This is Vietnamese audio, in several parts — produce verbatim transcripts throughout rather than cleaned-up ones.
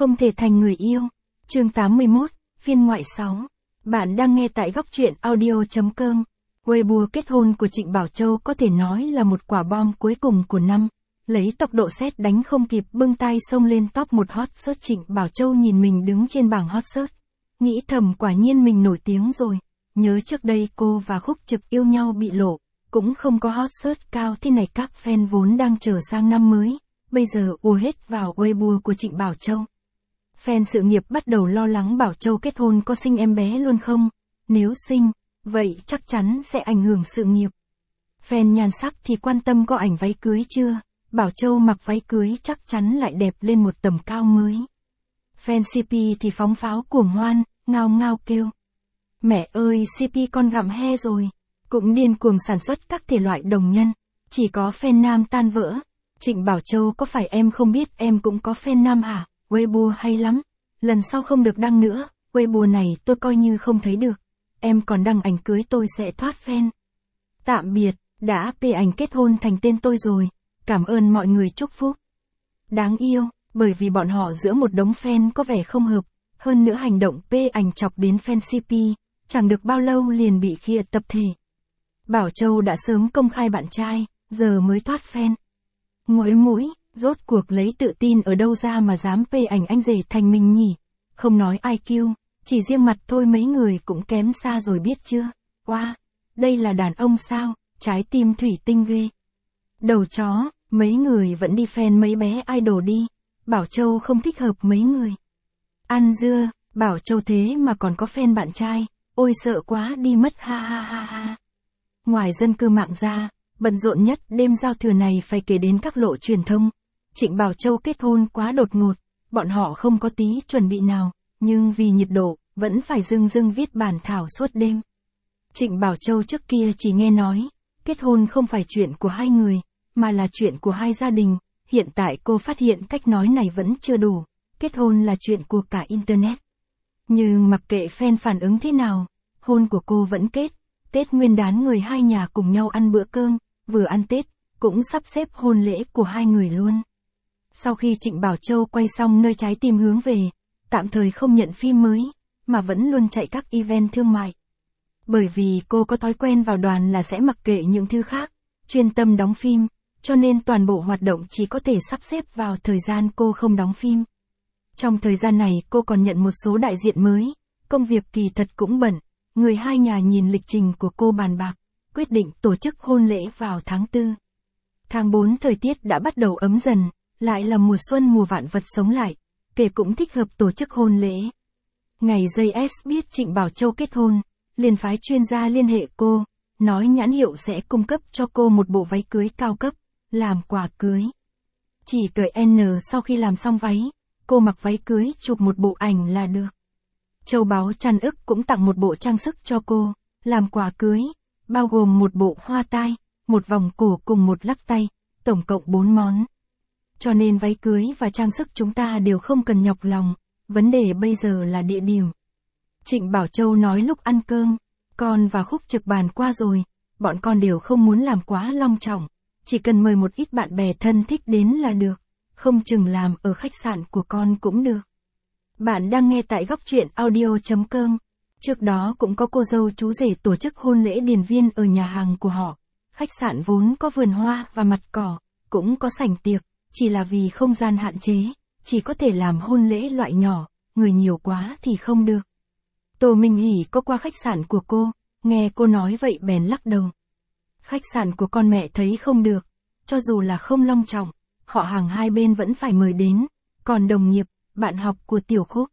Không thể thành người yêu. Chương tám mươi mốt, phiên ngoại sáu. Bạn đang nghe tại góc truyện audio chấm com. Weibo kết hôn của Trịnh Bảo Châu có thể nói là một quả bom cuối cùng của năm. Lấy tốc độ sét đánh không kịp bưng tay xông lên top một hot search. Trịnh Bảo Châu nhìn mình đứng trên bảng hot search. Nghĩ thầm quả nhiên mình nổi tiếng rồi. Nhớ trước đây cô và Khúc Trực yêu nhau bị lộ. Cũng không có hot search cao thế này, các fan vốn đang chờ sang năm mới. Bây giờ ùa hết vào Weibo của Trịnh Bảo Châu. Fan sự nghiệp bắt đầu lo lắng Bảo Châu kết hôn có sinh em bé luôn không? Nếu sinh, vậy chắc chắn sẽ ảnh hưởng sự nghiệp. Fan nhan sắc thì quan tâm có ảnh váy cưới chưa? Bảo Châu mặc váy cưới chắc chắn lại đẹp lên một tầm cao mới. Fan xê pê thì phóng pháo cuồng hoan, ngao ngao kêu. Mẹ ơi, xê pê con gặm he rồi. Cũng điên cuồng sản xuất các thể loại đồng nhân. Chỉ có fan nam tan vỡ. Trịnh Bảo Châu có phải em không biết em cũng có fan nam hả? Weibo hay lắm. Lần sau không được đăng nữa. Weibo này tôi coi như không thấy được. Em còn đăng ảnh cưới tôi sẽ thoát fan. Tạm biệt, đã pê ảnh kết hôn thành tên tôi rồi. Cảm ơn mọi người chúc phúc. Đáng yêu, bởi vì bọn họ giữa một đống fan có vẻ không hợp. Hơn nữa hành động pê ảnh chọc đến fan xê pê. Chẳng được bao lâu liền bị khịa tập thể. Bảo Châu đã sớm công khai bạn trai, giờ mới thoát fan. Ngói mũi, rốt cuộc lấy tự tin ở đâu ra mà dám pê ảnh anh rể thành mình nhỉ? Không nói i kiu, chỉ riêng mặt thôi mấy người cũng kém xa rồi biết chưa? Wow, đây là đàn ông sao? Trái tim thủy tinh ghê. Đầu chó, mấy người vẫn đi fan mấy bé idol đi. Bảo Châu không thích hợp mấy người. Ăn dưa, Bảo Châu thế mà còn có fan bạn trai. Ôi sợ quá đi mất ha ha ha ha. Ngoài dân cư mạng ra, bận rộn nhất đêm giao thừa này phải kể đến các lộ truyền thông. Trịnh Bảo Châu kết hôn quá đột ngột, bọn họ không có tí chuẩn bị nào, nhưng vì nhiệt độ, vẫn phải dưng dưng viết bản thảo suốt đêm. Trịnh Bảo Châu trước kia chỉ nghe nói, kết hôn không phải chuyện của hai người, mà là chuyện của hai gia đình. Hiện tại cô phát hiện cách nói này vẫn chưa đủ, kết hôn là chuyện của cả Internet. Nhưng mặc kệ fan phản ứng thế nào, hôn của cô vẫn kết. Tết Nguyên đán người hai nhà cùng nhau ăn bữa cơm, vừa ăn Tết, cũng sắp xếp hôn lễ của hai người luôn. Sau khi Trịnh Bảo Châu quay xong Nơi Trái Tim Hướng Về, tạm thời không nhận phim mới, mà vẫn luôn chạy các event thương mại. Bởi vì cô có thói quen vào đoàn là sẽ mặc kệ những thứ khác, chuyên tâm đóng phim, cho nên toàn bộ hoạt động chỉ có thể sắp xếp vào thời gian cô không đóng phim. Trong thời gian này cô còn nhận một số đại diện mới, công việc kỳ thật cũng bận. Người hai nhà nhìn lịch trình của cô bàn bạc, quyết định tổ chức hôn lễ vào tháng tư. Tháng bốn thời tiết đã bắt đầu ấm dần, lại là mùa xuân mùa vạn vật sống lại, kể cũng thích hợp tổ chức hôn lễ. Ngày giây ét biết Trịnh Bảo Châu kết hôn, liền phái chuyên gia liên hệ cô, nói nhãn hiệu sẽ cung cấp cho cô một bộ váy cưới cao cấp, làm quà cưới. Chỉ cởi N sau khi làm xong váy, cô mặc váy cưới chụp một bộ ảnh là được. Châu báu trăn ức cũng tặng một bộ trang sức cho cô, làm quà cưới, bao gồm một bộ hoa tai, một vòng cổ cùng một lắc tay, tổng cộng bốn món. Cho nên váy cưới và trang sức chúng ta đều không cần nhọc lòng, vấn đề bây giờ là địa điểm. Trịnh Bảo Châu nói lúc ăn cơm, con và Khúc Trực bàn qua rồi, bọn con đều không muốn làm quá long trọng, chỉ cần mời một ít bạn bè thân thích đến là được, không chừng làm ở khách sạn của con cũng được. Bạn đang nghe tại góc truyện audio chấm com. Trước đó cũng có cô dâu chú rể tổ chức hôn lễ điền viên ở nhà hàng của họ. Khách sạn vốn có vườn hoa và mặt cỏ, cũng có sảnh tiệc, chỉ là vì không gian hạn chế, chỉ có thể làm hôn lễ loại nhỏ, người nhiều quá thì không được. Tô Minh Hỷ có qua khách sạn của cô, nghe cô nói vậy bèn lắc đầu. Khách sạn của con mẹ thấy không được, cho dù là không long trọng, họ hàng hai bên vẫn phải mời đến, còn đồng nghiệp, bạn học của Tiểu Khúc.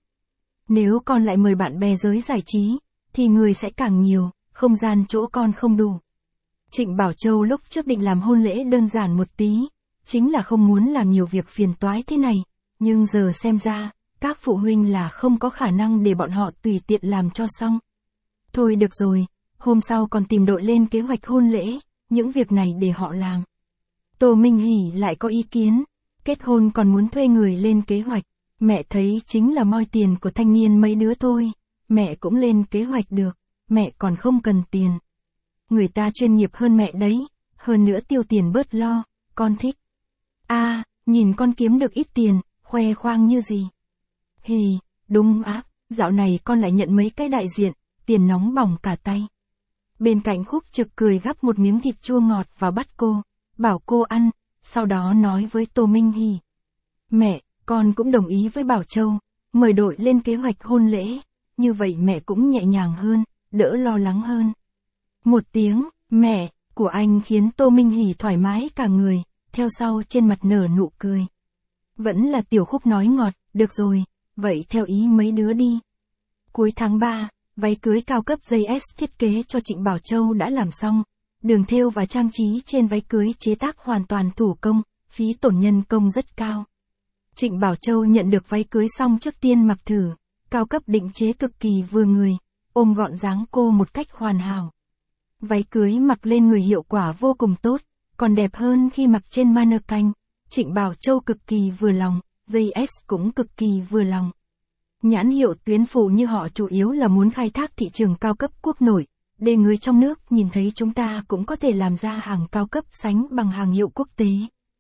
Nếu con lại mời bạn bè giới giải trí, thì người sẽ càng nhiều, không gian chỗ con không đủ. Trịnh Bảo Châu lúc trước định làm hôn lễ đơn giản một tí, chính là không muốn làm nhiều việc phiền toái thế này, nhưng giờ xem ra, các phụ huynh là không có khả năng để bọn họ tùy tiện làm cho xong. Thôi được rồi, hôm sau còn tìm đội lên kế hoạch hôn lễ, những việc này để họ làm. Tô Minh Hỷ lại có ý kiến, kết hôn còn muốn thuê người lên kế hoạch. Mẹ thấy chính là moi tiền của thanh niên mấy đứa thôi, mẹ cũng lên kế hoạch được, mẹ còn không cần tiền. Người ta chuyên nghiệp hơn mẹ đấy, hơn nữa tiêu tiền bớt lo, con thích. À, nhìn con kiếm được ít tiền, khoe khoang như gì. Hì, đúng á, dạo này con lại nhận mấy cái đại diện, tiền nóng bỏng cả tay. Bên cạnh Khúc Trực cười gắp một miếng thịt chua ngọt vào bắt cô, bảo cô ăn, sau đó nói với Tô Minh Hì. Mẹ, con cũng đồng ý với Bảo Châu, mời đội lên kế hoạch hôn lễ, như vậy mẹ cũng nhẹ nhàng hơn, đỡ lo lắng hơn. Một tiếng, mẹ, của anh khiến Tô Minh Hì thoải mái cả người, theo sau trên mặt nở nụ cười. Vẫn là Tiểu Khúc nói ngọt, được rồi, vậy theo ý mấy đứa đi. Cuối tháng ba, váy cưới cao cấp giê ét thiết kế cho Trịnh Bảo Châu đã làm xong, đường thêu và trang trí trên váy cưới chế tác hoàn toàn thủ công, phí tổn nhân công rất cao. Trịnh Bảo Châu nhận được váy cưới xong trước tiên mặc thử, cao cấp định chế cực kỳ vừa người, ôm gọn dáng cô một cách hoàn hảo. Váy cưới mặc lên người hiệu quả vô cùng tốt, còn đẹp hơn khi mặc trên mannequin. Trịnh Bảo Châu cực kỳ vừa lòng, giê ét cũng cực kỳ vừa lòng. Nhãn hiệu tuyến phụ như họ chủ yếu là muốn khai thác thị trường cao cấp quốc nội, để người trong nước nhìn thấy chúng ta cũng có thể làm ra hàng cao cấp sánh bằng hàng hiệu quốc tế.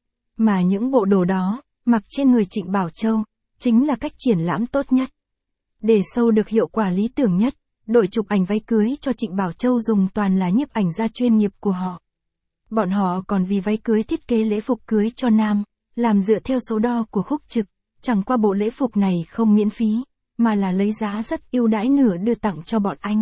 Mà những bộ đồ đó, mặc trên người Trịnh Bảo Châu, chính là cách triển lãm tốt nhất. Để show được hiệu quả lý tưởng nhất, đội chụp ảnh váy cưới cho Trịnh Bảo Châu dùng toàn là nhiếp ảnh gia chuyên nghiệp của họ. Bọn họ còn vì váy cưới thiết kế lễ phục cưới cho nam, làm dựa theo số đo của Khúc Trực, chẳng qua bộ lễ phục này không miễn phí, mà là lấy giá rất ưu đãi nửa đưa tặng cho bọn anh.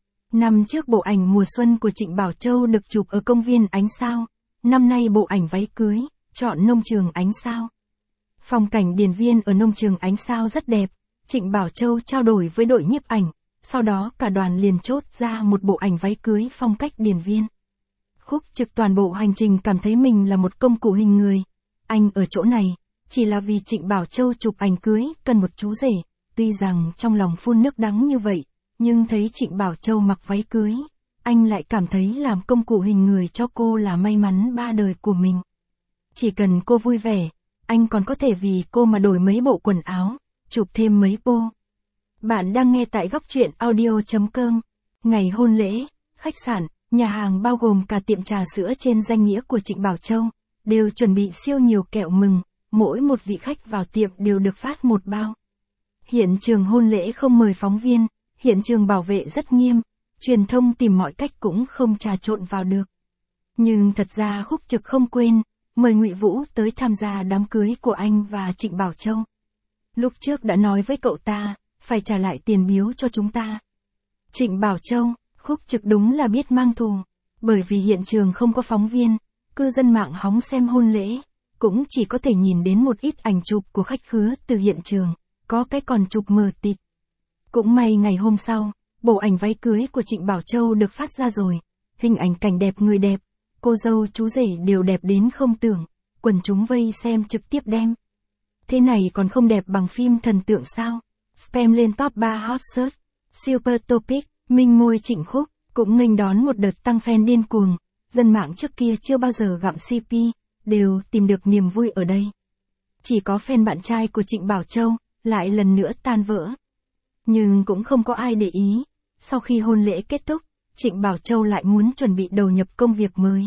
Năm trước bộ ảnh mùa xuân của Trịnh Bảo Châu được chụp ở công viên Ánh Sao, năm nay bộ ảnh váy cưới, chọn nông trường Ánh Sao. Phong cảnh điền viên ở nông trường Ánh Sao rất đẹp, Trịnh Bảo Châu trao đổi với đội nhiếp ảnh, sau đó cả đoàn liền chốt ra một bộ ảnh váy cưới phong cách điền viên. Khúc Trực toàn bộ hành trình cảm thấy mình là một công cụ hình người. Anh ở chỗ này, chỉ là vì Trịnh Bảo Châu chụp ảnh cưới cần một chú rể, tuy rằng trong lòng phun nước đắng như vậy, nhưng thấy Trịnh Bảo Châu mặc váy cưới, anh lại cảm thấy làm công cụ hình người cho cô là may mắn ba đời của mình. Chỉ cần cô vui vẻ, anh còn có thể vì cô mà đổi mấy bộ quần áo, chụp thêm mấy bộ. Bạn đang nghe tại góc truyện audio chấm com. Ngày hôn lễ, khách sạn, nhà hàng bao gồm cả tiệm trà sữa trên danh nghĩa của Trịnh Bảo Châu, đều chuẩn bị siêu nhiều kẹo mừng, mỗi một vị khách vào tiệm đều được phát một bao. Hiện trường hôn lễ không mời phóng viên, hiện trường bảo vệ rất nghiêm, truyền thông tìm mọi cách cũng không trà trộn vào được. Nhưng thật ra Khúc Trực không quên, mời Ngụy Vũ tới tham gia đám cưới của anh và Trịnh Bảo Châu. Lúc trước đã nói với cậu ta, phải trả lại tiền biếu cho chúng ta. Trịnh Bảo Châu, Khúc Trực đúng là biết mang thù, bởi vì hiện trường không có phóng viên, cư dân mạng hóng xem hôn lễ, cũng chỉ có thể nhìn đến một ít ảnh chụp của khách khứa từ hiện trường, có cái còn chụp mờ tịt. Cũng may ngày hôm sau, bộ ảnh váy cưới của Trịnh Bảo Châu được phát ra rồi, hình ảnh cảnh đẹp người đẹp, cô dâu chú rể đều đẹp đến không tưởng, quần chúng vây xem trực tiếp đem. Thế này còn không đẹp bằng phim thần tượng sao? Spam lên top ba hot search, Super Topic, minh môi Trịnh Khúc, cũng nghênh đón một đợt tăng fan điên cuồng, dân mạng trước kia chưa bao giờ gặm xê pê, đều tìm được niềm vui ở đây. Chỉ có fan bạn trai của Trịnh Bảo Châu, lại lần nữa tan vỡ. Nhưng cũng không có ai để ý, sau khi hôn lễ kết thúc, Trịnh Bảo Châu lại muốn chuẩn bị đầu nhập công việc mới.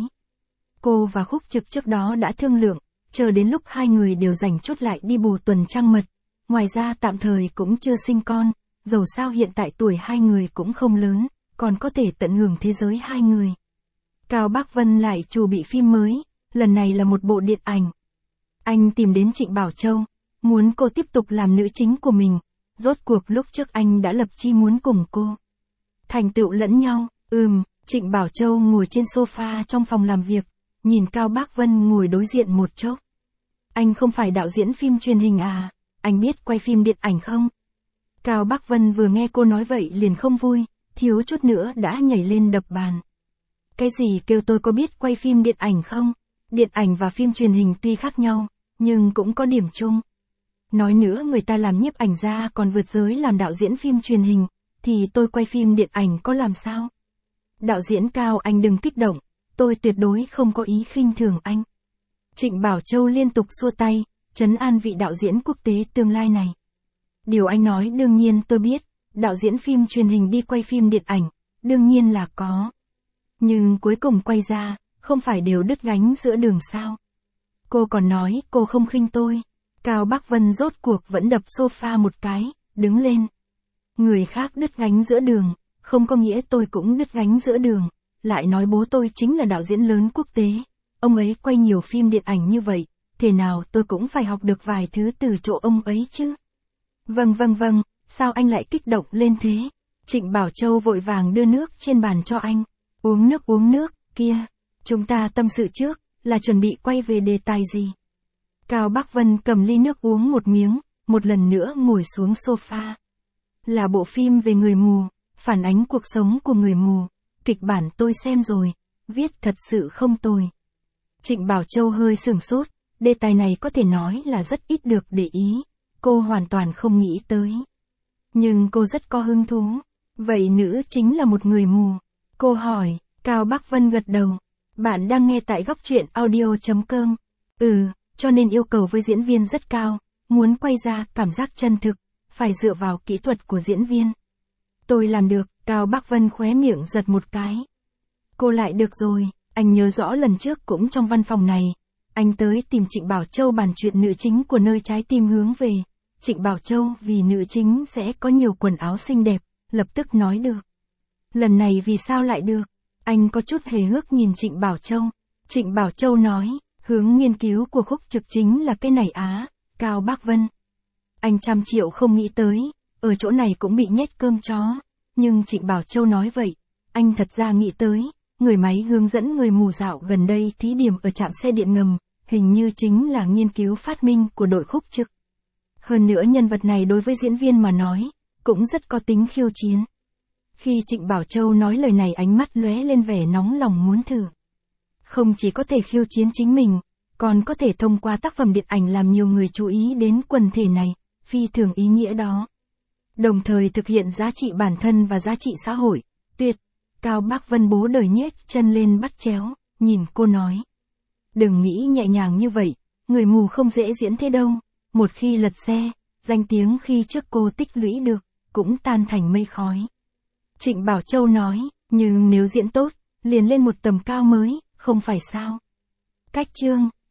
Cô và Khúc Trực trước đó đã thương lượng, chờ đến lúc hai người đều rảnh chút lại đi bù tuần trăng mật. Ngoài ra tạm thời cũng chưa sinh con, dầu sao hiện tại tuổi hai người cũng không lớn, còn có thể tận hưởng thế giới hai người. Cao Bác Vân lại chuẩn bị phim mới, lần này là một bộ điện ảnh. Anh tìm đến Trịnh Bảo Châu, muốn cô tiếp tục làm nữ chính của mình, rốt cuộc lúc trước anh đã lập chi muốn cùng cô. Thành tựu lẫn nhau, ừm, Trịnh Bảo Châu ngồi trên sofa trong phòng làm việc, nhìn Cao Bác Vân ngồi đối diện một chốc. Anh không phải đạo diễn phim truyền hình à, anh biết quay phim điện ảnh không? Cao Bác Vân vừa nghe cô nói vậy liền không vui, thiếu chút nữa đã nhảy lên đập bàn. Cái gì kêu tôi có biết quay phim điện ảnh không? Điện ảnh và phim truyền hình tuy khác nhau, nhưng cũng có điểm chung. Nói nữa người ta làm nhiếp ảnh ra còn vượt giới làm đạo diễn phim truyền hình, thì tôi quay phim điện ảnh có làm sao? Đạo diễn Cao anh đừng kích động, tôi tuyệt đối không có ý khinh thường anh. Trịnh Bảo Châu liên tục xua tay, trấn an vị đạo diễn quốc tế tương lai này. Điều anh nói đương nhiên tôi biết, đạo diễn phim truyền hình đi quay phim điện ảnh, đương nhiên là có. Nhưng cuối cùng quay ra, không phải đều đứt gánh giữa đường sao? Cô còn nói cô không khinh tôi. Cao Bắc Vân rốt cuộc vẫn đập sofa một cái, đứng lên. Người khác đứt gánh giữa đường, không có nghĩa tôi cũng đứt gánh giữa đường, lại nói bố tôi chính là đạo diễn lớn quốc tế. Ông ấy quay nhiều phim điện ảnh như vậy, thế nào tôi cũng phải học được vài thứ từ chỗ ông ấy chứ. Vâng vâng vâng, sao anh lại kích động lên thế? Trịnh Bảo Châu vội vàng đưa nước trên bàn cho anh. Uống nước uống nước, kia. Chúng ta tâm sự trước, là chuẩn bị quay về đề tài gì? Cao Bắc Vân cầm ly nước uống một miếng, một lần nữa ngồi xuống sofa. Là bộ phim về người mù, phản ánh cuộc sống của người mù. Kịch bản tôi xem rồi, viết thật sự không tồi. Trịnh Bảo Châu hơi sửng sốt, đề tài này có thể nói là rất ít được để ý. Cô hoàn toàn không nghĩ tới. Nhưng cô rất có hứng thú. Vậy nữ chính là một người mù. Cô hỏi, Cao Bắc Vân gật đầu. Bạn đang nghe tại góc truyện audio chấm com. Ừ, cho nên yêu cầu với diễn viên rất cao. Muốn quay ra cảm giác chân thực, phải dựa vào kỹ thuật của diễn viên. Tôi làm được, Cao Bắc Vân khóe miệng giật một cái. Cô lại được rồi, anh nhớ rõ lần trước cũng trong văn phòng này. Anh tới tìm Trịnh Bảo Châu bàn chuyện nữ chính của Nơi Trái Tim Hướng Về. Trịnh Bảo Châu vì nữ chính sẽ có nhiều quần áo xinh đẹp, lập tức nói được. Lần này vì sao lại được? Anh có chút hề hước nhìn Trịnh Bảo Châu. Trịnh Bảo Châu nói, hướng nghiên cứu của Khúc Trực chính là cái này á, Cao Bắc Vân. Anh trăm triệu không nghĩ tới, ở chỗ này cũng bị nhét cơm chó. Nhưng Trịnh Bảo Châu nói vậy, anh thật ra nghĩ tới, người máy hướng dẫn người mù dạo gần đây thí điểm ở trạm xe điện ngầm, hình như chính là nghiên cứu phát minh của đội Khúc Trực. Hơn nữa nhân vật này đối với diễn viên mà nói, cũng rất có tính khiêu chiến. Khi Trịnh Bảo Châu nói lời này ánh mắt lóe lên vẻ nóng lòng muốn thử. Không chỉ có thể khiêu chiến chính mình, còn có thể thông qua tác phẩm điện ảnh làm nhiều người chú ý đến quần thể này, phi thường ý nghĩa đó. Đồng thời thực hiện giá trị bản thân và giá trị xã hội, tuyệt. Cao Bắc Vân bố đời nhếch chân lên bắt chéo, nhìn cô nói. Đừng nghĩ nhẹ nhàng như vậy, người mù không dễ diễn thế đâu. Một khi lật xe, danh tiếng khi trước cô tích lũy được, cũng tan thành mây khói. Trịnh Bảo Châu nói, nhưng nếu diễn tốt, liền lên một tầm cao mới, không phải sao? Cách chương